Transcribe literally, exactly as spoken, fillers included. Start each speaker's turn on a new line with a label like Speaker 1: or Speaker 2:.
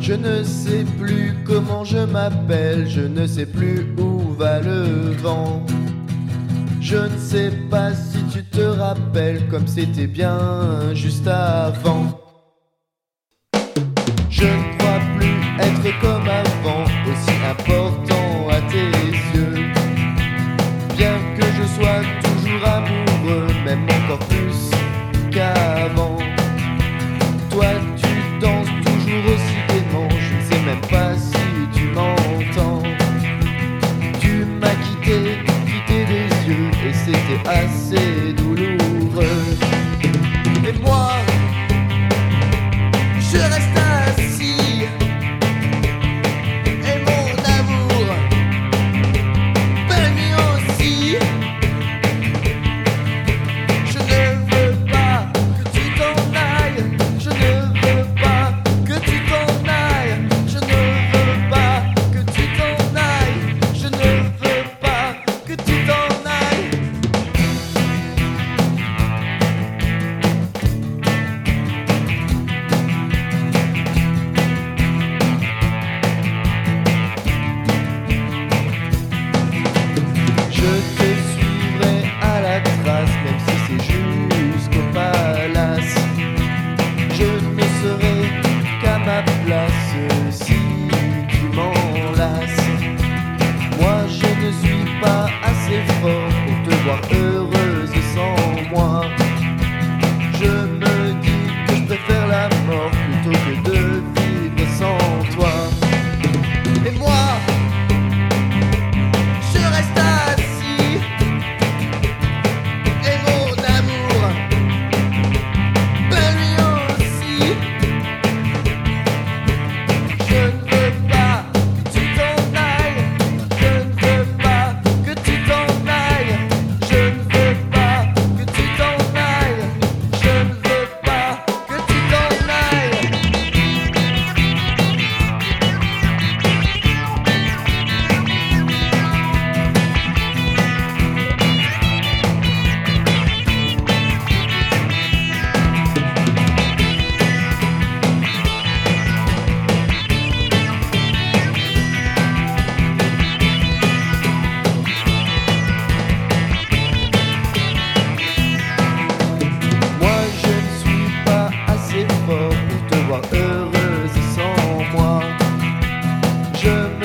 Speaker 1: Je ne sais plus comment je m'appelle, je ne sais plus où va le vent. Je ne sais pas si tu te rappelles comme c'était bien juste avant. Je ne crois plus être comme avant, aussi important à tes yeux. Bien que je sois toujours amoureux, même encore plus qu'avant. Toi tu danses toujours aussi gaiement, je ne sais même pas si tu m'entends. Tu m'as quitté, quitté des yeux, et c'était assez douloureux. Et moi, je reste assis, et mon amour, ben lui aussi. Je ne veux pas que tu t'en ailles, je ne veux pas que tu t'en ailles, je ne veux pas que tu t'en ailles, je ne veux pas que tu t'en ailles. Je te suivrai à la trace, même si c'est jusqu'au palace. Je ne serai qu'à ma place si tu m'enlaces. Moi je ne suis pas assez fort pour te voir heureuse sans moi. Je me dis que je préfère la mort plutôt que de vivre sans toi. Et moi, je reste assis, et mon amour, ben lui aussi. Je ne veux pas que tu t'en ailles, je ne veux pas que tu t'en ailles, je ne veux pas que tu t'en ailles, je ne veux pas que tu t'en ailles. Moi je ne suis pas assez fort pour te voir heureuse sans moi. Je